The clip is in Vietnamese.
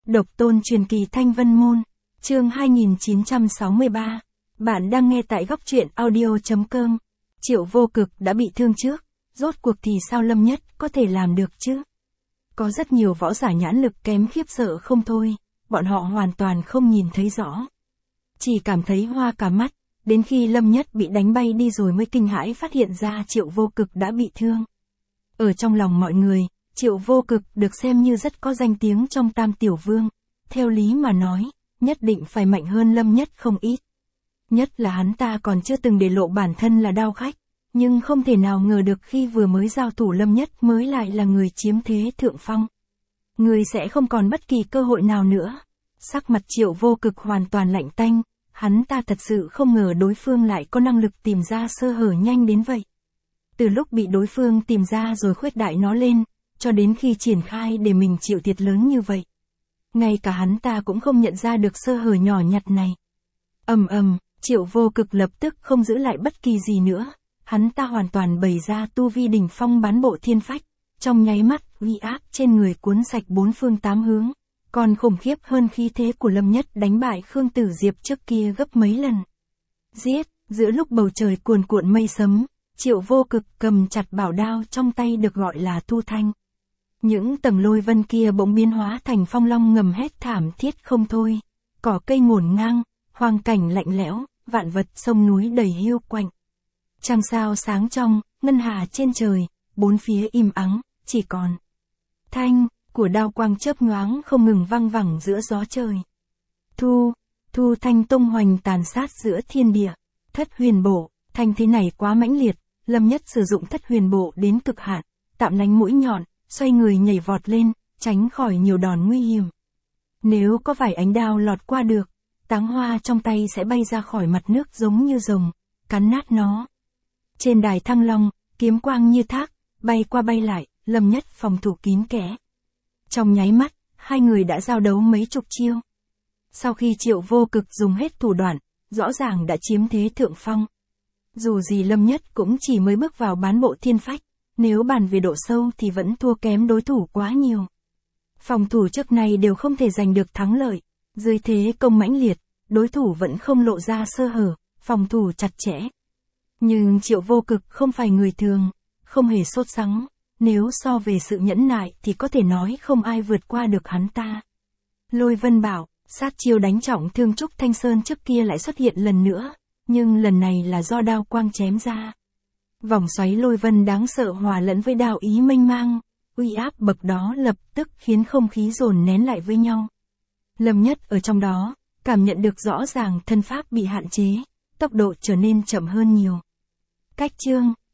Độc tôn truyền kỳ Thanh Vân Môn, chương 2963. Bạn đang nghe tại góc truyện audio.com. Triệu Vô Cực đã bị thương trước, rốt cuộc thì sao Lâm Nhất có thể làm được chứ? Có rất nhiều võ giả nhãn lực kém khiếp sợ không thôi, bọn họ hoàn toàn không nhìn thấy rõ. Chỉ cảm thấy hoa cả mắt, đến khi Lâm Nhất bị đánh bay đi rồi mới kinh hãi phát hiện ra Triệu Vô Cực đã bị thương. Ở trong lòng mọi người, Triệu Vô Cực được xem như rất có danh tiếng trong Tam Tiểu Vương, theo lý mà nói, nhất định phải mạnh hơn Lâm Nhất không ít. Nhất là hắn ta còn chưa từng để lộ bản thân là đao khách, nhưng không thể nào ngờ được khi vừa mới giao thủ Lâm Nhất mới lại là người chiếm thế thượng phong. Người sẽ không còn bất kỳ cơ hội nào nữa. Sắc mặt Triệu Vô Cực hoàn toàn lạnh tanh, hắn ta thật sự không ngờ đối phương lại có năng lực tìm ra sơ hở nhanh đến vậy. Từ lúc bị đối phương tìm ra rồi khuếch đại nó lên, cho đến khi triển khai để mình chịu thiệt lớn như vậy. Ngay cả hắn ta cũng không nhận ra được sơ hở nhỏ nhặt này. Triệu Vô Cực lập tức không giữ lại bất kỳ gì nữa. Hắn ta hoàn toàn bày ra tu vi đỉnh phong bán bộ thiên phách, trong nháy mắt uy áp trên người cuốn sạch bốn phương tám hướng, còn khủng khiếp hơn khí thế của Lâm Nhất đánh bại Khương Tử Diệp trước kia gấp mấy lần. Giết, giữa lúc bầu trời cuồn cuộn mây sấm, Triệu Vô Cực cầm chặt bảo đao trong tay được gọi là Thu Thanh. Những tầng lôi vân kia bỗng biến hóa thành phong long ngầm hét thảm thiết không thôi, cỏ cây ngổn ngang, hoang cảnh lạnh lẽo, vạn vật sông núi đầy hiu quạnh. Trăng sao sáng trong, ngân hà trên trời, bốn phía im ắng, chỉ còn thanh của đao quang chớp nhoáng không ngừng vang vẳng giữa gió trời. Thu thanh tung hoành tàn sát giữa thiên địa, thất huyền bộ, thanh thế này quá mãnh liệt, Lâm Nhất sử dụng thất huyền bộ đến cực hạn, tạm lánh mũi nhọn, xoay người nhảy vọt lên, tránh khỏi nhiều đòn nguy hiểm. Nếu có vài ánh đao lọt qua được, táng hoa trong tay sẽ bay ra khỏi mặt nước giống như rồng, cắn nát nó. Trên đài Thăng Long, kiếm quang như thác, bay qua bay lại, Lâm Nhất phòng thủ kín kẽ. Trong nháy mắt, hai người đã giao đấu mấy chục chiêu. Sau khi Triệu Vô Cực dùng hết thủ đoạn, rõ ràng đã chiếm thế thượng phong. Dù gì Lâm Nhất cũng chỉ mới bước vào bán bộ thiên phách, nếu bàn về độ sâu thì vẫn thua kém đối thủ quá nhiều. Phòng thủ trước này đều không thể giành được thắng lợi, dưới thế công mãnh liệt, đối thủ vẫn không lộ ra sơ hở, phòng thủ chặt chẽ. Nhưng Triệu Vô Cực không phải người thường, không hề sốt sắng, nếu so về sự nhẫn nại thì có thể nói không ai vượt qua được hắn ta. Lôi Vân Bảo, sát chiêu đánh trọng thương Trúc Thanh Sơn trước kia lại xuất hiện lần nữa, nhưng lần này là do đao quang chém ra. Vòng xoáy lôi vân đáng sợ hòa lẫn với đao ý mênh mang, uy áp bậc đó lập tức khiến không khí dồn nén lại với nhau. Lâm Nhất ở trong đó, cảm nhận được rõ ràng thân pháp bị hạn chế, tốc độ trở nên chậm hơn nhiều. Cách chương